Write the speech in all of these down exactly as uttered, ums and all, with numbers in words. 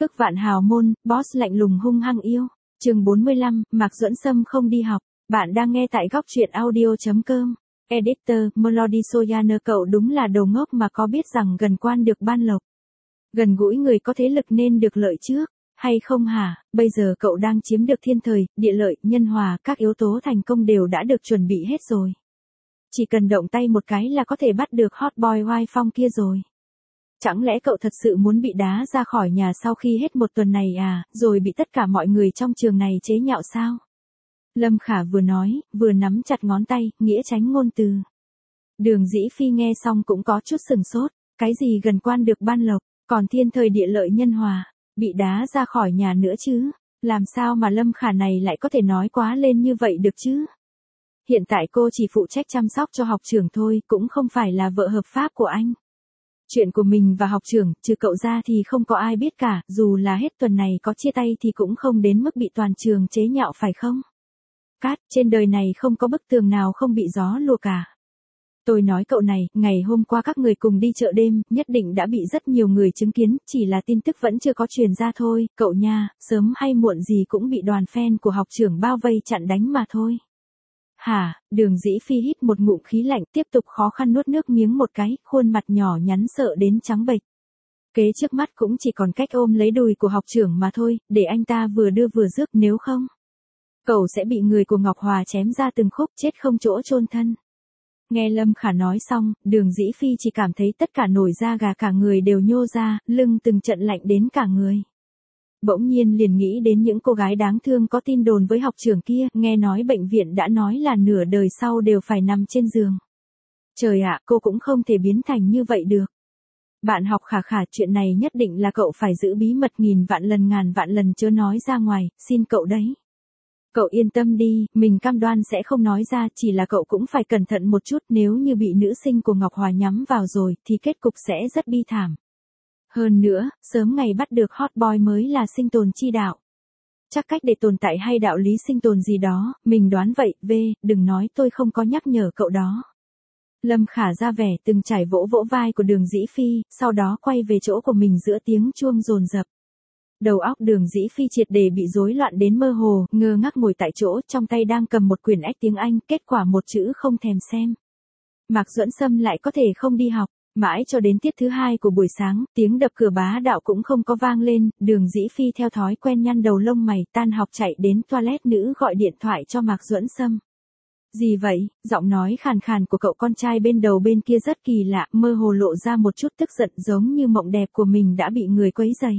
Ức vạn hào môn, boss lạnh lùng hung hăng yêu. Chương bốn mươi lăm, Mạc Duẫn Sâm không đi học. Bạn đang nghe tại góc truyện audio chấm com. Editor, Melody Soyaner, cậu đúng là đồ ngốc mà có biết rằng gần quan được ban lộc. Gần gũi người có thế lực nên được lợi trước, hay không hả? Bây giờ cậu đang chiếm được thiên thời, địa lợi, nhân hòa, các yếu tố thành công đều đã được chuẩn bị hết rồi. Chỉ cần động tay một cái là có thể bắt được hot boy oai phong kia rồi. Chẳng lẽ cậu thật sự muốn bị đá ra khỏi nhà sau khi hết một tuần này à, rồi bị tất cả mọi người trong trường này chế nhạo sao? Lâm Khả vừa nói, vừa nắm chặt ngón tay, nghĩa tránh ngôn từ. Đường Dĩ Phi nghe xong cũng có chút sừng sốt, cái gì gần quan được ban lộc, còn thiên thời địa lợi nhân hòa, bị đá ra khỏi nhà nữa chứ, làm sao mà Lâm Khả này lại có thể nói quá lên như vậy được chứ? Hiện tại cô chỉ phụ trách chăm sóc cho học trưởng thôi, cũng không phải là vợ hợp pháp của anh. Chuyện của mình và học trưởng, trừ cậu ra thì không có ai biết cả, dù là hết tuần này có chia tay thì cũng không đến mức bị toàn trường chế nhạo phải không? Cát, trên đời này không có bức tường nào không bị gió lùa cả. Tôi nói cậu này, ngày hôm qua các người cùng đi chợ đêm, nhất định đã bị rất nhiều người chứng kiến, chỉ là tin tức vẫn chưa có truyền ra thôi, cậu nha, sớm hay muộn gì cũng bị đoàn fan của học trưởng bao vây chặn đánh mà thôi. Hả, Đường Dĩ Phi hít một ngụm khí lạnh, tiếp tục khó khăn nuốt nước miếng một cái, khuôn mặt nhỏ nhắn sợ đến trắng bệch. Kế trước mắt cũng chỉ còn cách ôm lấy đùi của học trưởng mà thôi, để anh ta vừa đưa vừa rước, nếu không, cậu sẽ bị người của Ngọc Hòa chém ra từng khúc, chết không chỗ chôn thân. Nghe Lâm Khả nói xong, Đường Dĩ Phi chỉ cảm thấy tất cả nổi da gà cả người đều nhô ra, lưng từng trận lạnh đến cả người. Bỗng nhiên liền nghĩ đến những cô gái đáng thương có tin đồn với học trưởng kia, nghe nói bệnh viện đã nói là nửa đời sau đều phải nằm trên giường. Trời ạ, cô cũng không thể biến thành như vậy được. Bạn học Khả Khả, chuyện này nhất định là cậu phải giữ bí mật nghìn vạn lần ngàn vạn lần chớ nói ra ngoài, xin cậu đấy. Cậu yên tâm đi, mình cam đoan sẽ không nói ra, chỉ là cậu cũng phải cẩn thận một chút, nếu như bị nữ sinh của Ngọc Hòa nhắm vào rồi, thì kết cục sẽ rất bi thảm. Hơn nữa, sớm ngày bắt được hot boy mới là sinh tồn chi đạo. Chắc cách để tồn tại hay đạo lý sinh tồn gì đó, mình đoán vậy, V, đừng nói tôi không có nhắc nhở cậu đó. Lâm Khả ra vẻ từng trải vỗ vỗ vai của Đường Dĩ Phi, sau đó quay về chỗ của mình giữa tiếng chuông dồn dập. Đầu óc Đường Dĩ Phi triệt để bị rối loạn đến mơ hồ, ngơ ngác ngồi tại chỗ, trong tay đang cầm một quyển ách tiếng Anh, kết quả một chữ không thèm xem. Mạc Duẫn Sâm lại có thể không đi học. Mãi cho đến tiết thứ hai của buổi sáng, tiếng đập cửa bá đạo cũng không có vang lên, Đường Dĩ Phi theo thói quen nhăn đầu lông mày, tan học chạy đến toilet nữ gọi điện thoại cho Mạc Duẫn Sâm. Gì vậy? Giọng nói khàn khàn của cậu con trai bên đầu bên kia rất kỳ lạ, mơ hồ lộ ra một chút tức giận, giống như mộng đẹp của mình đã bị người quấy rầy.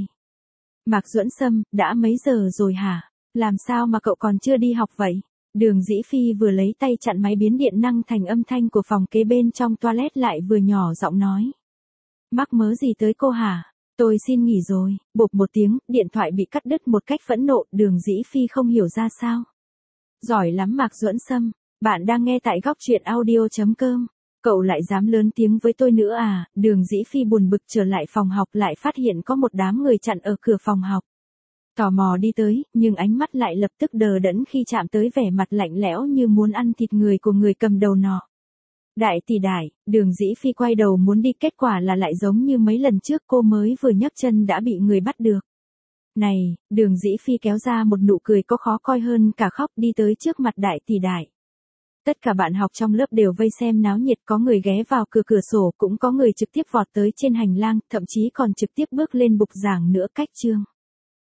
Mạc Duẫn Sâm, đã mấy giờ rồi hả? Làm sao mà cậu còn chưa đi học vậy? Đường Dĩ Phi vừa lấy tay chặn máy biến điện năng thành âm thanh của phòng kế bên trong toilet lại vừa nhỏ giọng nói. Mắc mớ gì tới cô hả? Tôi xin nghỉ rồi. Bộp một tiếng, điện thoại bị cắt đứt một cách phẫn nộ, Đường Dĩ Phi không hiểu ra sao. Giỏi lắm Mạc Duẫn Sâm, bạn đang nghe tại góc truyện audio chấm com. Cậu lại dám lớn tiếng với tôi nữa à? Đường Dĩ Phi buồn bực trở lại phòng học lại phát hiện có một đám người chặn ở cửa phòng học. Tò mò đi tới, nhưng ánh mắt lại lập tức đờ đẫn khi chạm tới vẻ mặt lạnh lẽo như muốn ăn thịt người của người cầm đầu nọ. Đại tỷ đại, Đường Dĩ Phi quay đầu muốn đi, kết quả là lại giống như mấy lần trước, cô mới vừa nhấc chân đã bị người bắt được. Này, Đường Dĩ Phi kéo ra một nụ cười có khó coi hơn cả khóc, đi tới trước mặt đại tỷ đại. Tất cả bạn học trong lớp đều vây xem náo nhiệt, có người ghé vào cửa cửa sổ, cũng có người trực tiếp vọt tới trên hành lang, thậm chí còn trực tiếp bước lên bục giảng nữa. Cách chương